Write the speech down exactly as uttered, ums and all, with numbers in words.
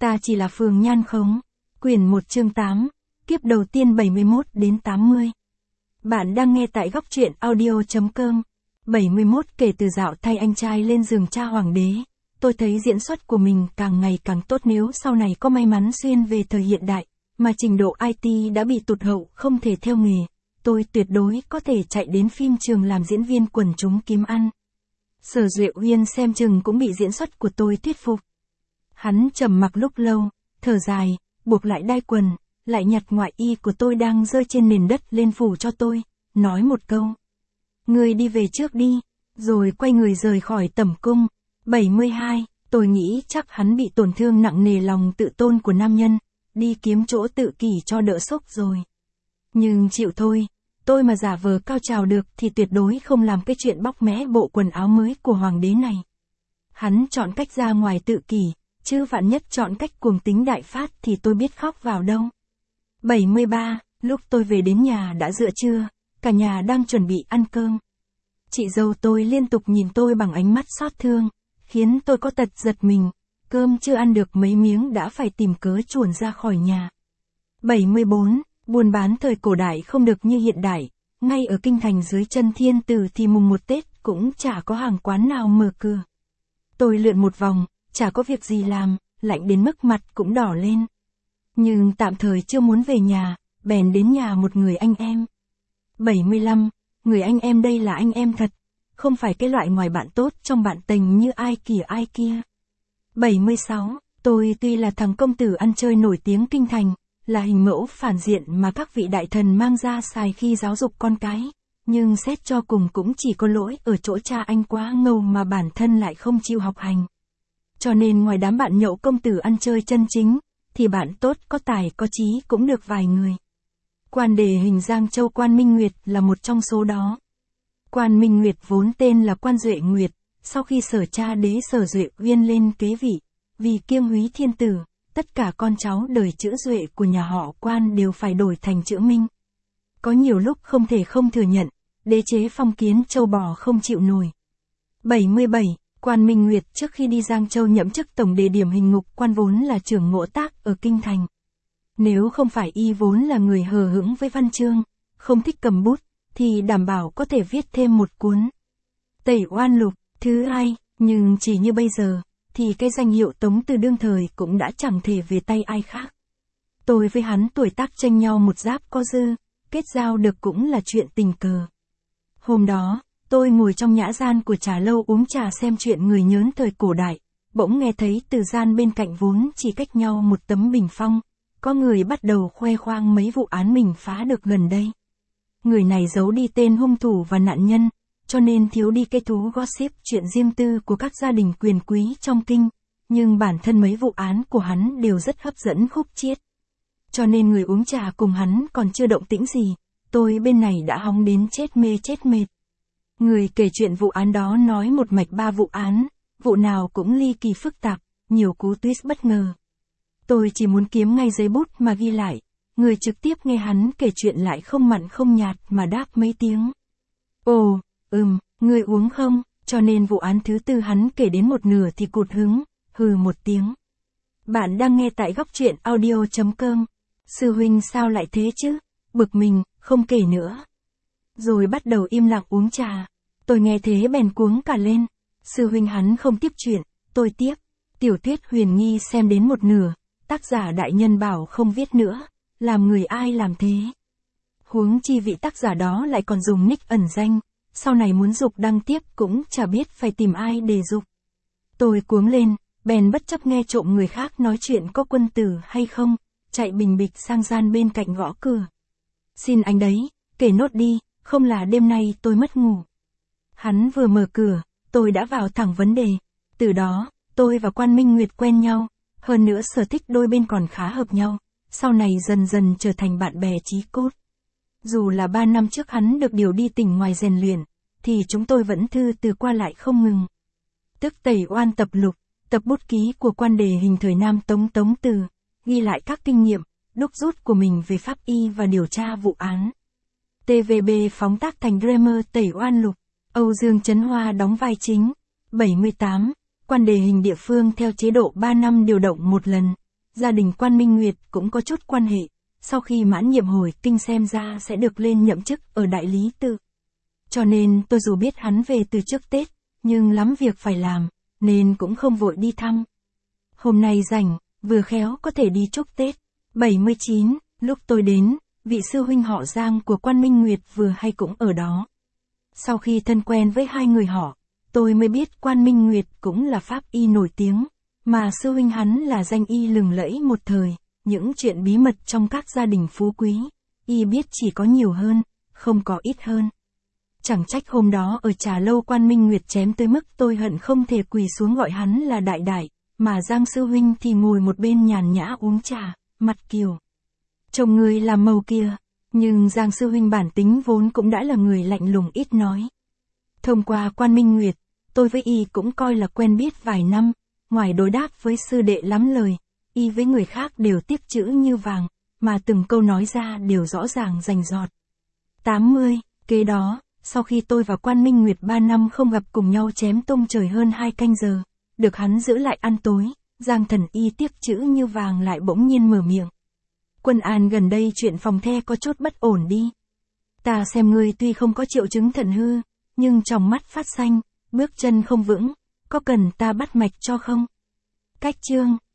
Ta chỉ là phường nhan khống. Quyển một chương tám, kiếp đầu tiên bảy mươi mốt đến tám mươi. Bạn đang nghe tại góc truyện audio chấm com. bảy mươi mốt Kể từ dạo thay anh trai lên giường cha hoàng đế, tôi thấy diễn xuất của mình càng ngày càng tốt. Nếu sau này có may mắn xuyên về thời hiện đại, mà trình độ i tê đã bị tụt hậu không thể theo nghề, tôi tuyệt đối có thể chạy đến phim trường làm diễn viên quần chúng kiếm ăn. Sở Duệ Uyên xem chừng cũng bị diễn xuất của tôi thuyết phục. Hắn trầm mặc lúc lâu, thở dài, buộc lại đai quần, lại nhặt ngoại y của tôi đang rơi trên nền đất lên phủ cho tôi, nói một câu. Ngươi đi về trước đi, rồi quay người rời khỏi tẩm cung. bảy mươi hai, tôi nghĩ chắc hắn bị tổn thương nặng nề lòng tự tôn của nam nhân, đi kiếm chỗ tự kỷ cho đỡ sốc rồi. Nhưng chịu thôi, tôi mà giả vờ cao trào được thì tuyệt đối không làm cái chuyện bóc mẽ bộ quần áo mới của hoàng đế này. Hắn chọn cách ra ngoài tự kỷ, chứ vạn nhất chọn cách cuồng tính đại phát thì tôi biết khóc vào đâu. bảy mươi ba, lúc tôi về đến nhà đã giữa trưa, cả nhà đang chuẩn bị ăn cơm. Chị dâu tôi liên tục nhìn tôi bằng ánh mắt xót thương, khiến tôi có tật giật mình, cơm chưa ăn được mấy miếng đã phải tìm cớ chuồn ra khỏi nhà. bảy mươi bốn, buôn bán thời cổ đại không được như hiện đại, ngay ở kinh thành dưới chân Thiên Tử thì mùng một Tết cũng chả có hàng quán nào mở cửa. Tôi lượn một vòng, chả có việc gì làm, lạnh đến mức mặt cũng đỏ lên. Nhưng tạm thời chưa muốn về nhà, bèn đến nhà một người anh em. bảy mươi lăm, người anh em đây là anh em thật, không phải cái loại ngoài bạn tốt trong bạn tình như ai kìa ai kia. bảy mươi sáu, tôi tuy là thằng công tử ăn chơi nổi tiếng kinh thành, là hình mẫu phản diện mà các vị đại thần mang ra xài khi giáo dục con cái, nhưng xét cho cùng cũng chỉ có lỗi ở chỗ cha anh quá ngầu mà bản thân lại không chịu học hành. Cho nên ngoài đám bạn nhậu công tử ăn chơi chân chính, thì bạn tốt có tài có trí cũng được vài người. Quan đề hình Giang Châu Quan Minh Nguyệt là một trong số đó. Quan Minh Nguyệt vốn tên là Quan Duệ Nguyệt, sau khi Sở cha đế Sở Duệ Uyên lên kế vị, vì kiêng húy thiên tử, tất cả con cháu đời chữ Duệ của nhà họ Quan đều phải đổi thành chữ Minh. Có nhiều lúc không thể không thừa nhận, đế chế phong kiến châu bò không chịu nổi. bảy mươi bảy, Quan Minh Nguyệt trước khi đi Giang Châu nhậm chức tổng đề điểm hình ngục quan vốn là trưởng ngộ tác ở kinh thành. Nếu không phải y vốn là người hờ hững với văn chương, không thích cầm bút, thì đảm bảo có thể viết thêm một cuốn Tẩy Oan Lục thứ hai, nhưng chỉ như bây giờ, thì cái danh hiệu Tống Từ đương thời cũng đã chẳng thể về tay ai khác. Tôi với hắn tuổi tác chênh nhau một giáp có dư, kết giao được cũng là chuyện tình cờ. Hôm đó, tôi ngồi trong nhã gian của trà lâu uống trà xem chuyện người nhớn thời cổ đại, bỗng nghe thấy từ gian bên cạnh vốn chỉ cách nhau một tấm bình phong, có người bắt đầu khoe khoang mấy vụ án mình phá được gần đây. Người này giấu đi tên hung thủ và nạn nhân, cho nên thiếu đi cái thú gossip chuyện riêng tư của các gia đình quyền quý trong kinh, nhưng bản thân mấy vụ án của hắn đều rất hấp dẫn khúc chiết. Cho nên người uống trà cùng hắn còn chưa động tĩnh gì, tôi bên này đã hóng đến chết mê chết mệt. Người kể chuyện vụ án đó nói một mạch ba vụ án, vụ nào cũng ly kỳ phức tạp, nhiều cú twist bất ngờ. Tôi chỉ muốn kiếm ngay giấy bút mà ghi lại, người trực tiếp nghe hắn kể chuyện lại không mặn không nhạt mà đáp mấy tiếng. Ồ, ừm, người uống không, cho nên vụ án thứ tư hắn kể đến một nửa thì cụt hứng, hừ một tiếng. Bạn đang nghe tại góc truyện audio chấm com. Sư huynh sao lại thế chứ, bực mình, không kể nữa. Rồi bắt đầu im lặng uống trà. Tôi nghe thế bèn cuống cả lên. Sư huynh hắn không tiếp chuyện, tôi tiếp. Tiểu thuyết huyền nghi xem đến một nửa, tác giả đại nhân bảo không viết nữa, làm người ai làm thế. Huống chi vị tác giả đó lại còn dùng nick ẩn danh, sau này muốn dục đăng tiếp cũng chả biết phải tìm ai để dục. Tôi cuống lên, bèn bất chấp nghe trộm người khác nói chuyện có quân tử hay không, chạy bình bịch sang gian bên cạnh gõ cửa. Xin anh đấy, kể nốt đi, không là đêm nay tôi mất ngủ. Hắn vừa mở cửa, tôi đã vào thẳng vấn đề. Từ đó, tôi và Quan Minh Nguyệt quen nhau, hơn nữa sở thích đôi bên còn khá hợp nhau, sau này dần dần trở thành bạn bè chí cốt. Dù là ba năm trước hắn được điều đi tỉnh ngoài rèn luyện, thì chúng tôi vẫn thư từ qua lại không ngừng. Tức Tẩy Oan tập lục, tập bút ký của quan đề hình thời Nam Tống Tống Từ, ghi lại các kinh nghiệm, đúc rút của mình về pháp y và điều tra vụ án. tê vê bê phóng tác thành Dreamer Tẩy Oan Lục, Âu Dương Chấn Hoa đóng vai chính. bảy mươi tám, quan đề hình địa phương theo chế độ ba năm điều động một lần, gia đình Quan Minh Nguyệt cũng có chút quan hệ, sau khi mãn nhiệm hồi kinh xem ra sẽ được lên nhậm chức ở đại lý tự. Cho nên tôi dù biết hắn về từ trước Tết, nhưng lắm việc phải làm, nên cũng không vội đi thăm. Hôm nay rảnh, vừa khéo có thể đi chúc Tết. bảy mươi chín, lúc tôi đến, vị sư huynh họ Giang của Quan Minh Nguyệt vừa hay cũng ở đó. Sau khi thân quen với hai người họ, tôi mới biết Quan Minh Nguyệt cũng là pháp y nổi tiếng, mà sư huynh hắn là danh y lừng lẫy một thời, những chuyện bí mật trong các gia đình phú quý, y biết chỉ có nhiều hơn, không có ít hơn. Chẳng trách hôm đó ở trà lâu Quan Minh Nguyệt chém tới mức tôi hận không thể quỳ xuống gọi hắn là đại đại, mà Giang sư huynh thì ngồi một bên nhàn nhã uống trà, mặt kiều. Chồng người làm màu kia, nhưng Giang sư huynh bản tính vốn cũng đã là người lạnh lùng ít nói. Thông qua Quan Minh Nguyệt, tôi với y cũng coi là quen biết vài năm, ngoài đối đáp với sư đệ lắm lời, y với người khác đều tiếp chữ như vàng, mà từng câu nói ra đều rõ ràng rành rọt. tám mươi, kế đó, sau khi tôi và Quan Minh Nguyệt ba năm không gặp cùng nhau chém tung trời hơn hai canh giờ, được hắn giữ lại ăn tối, Giang thần y tiếp chữ như vàng lại bỗng nhiên mở miệng. Quân An gần đây chuyện phòng the có chút bất ổn đi. Ta xem ngươi tuy không có triệu chứng thận hư, nhưng trong mắt phát xanh, bước chân không vững, có cần ta bắt mạch cho không? Cách chương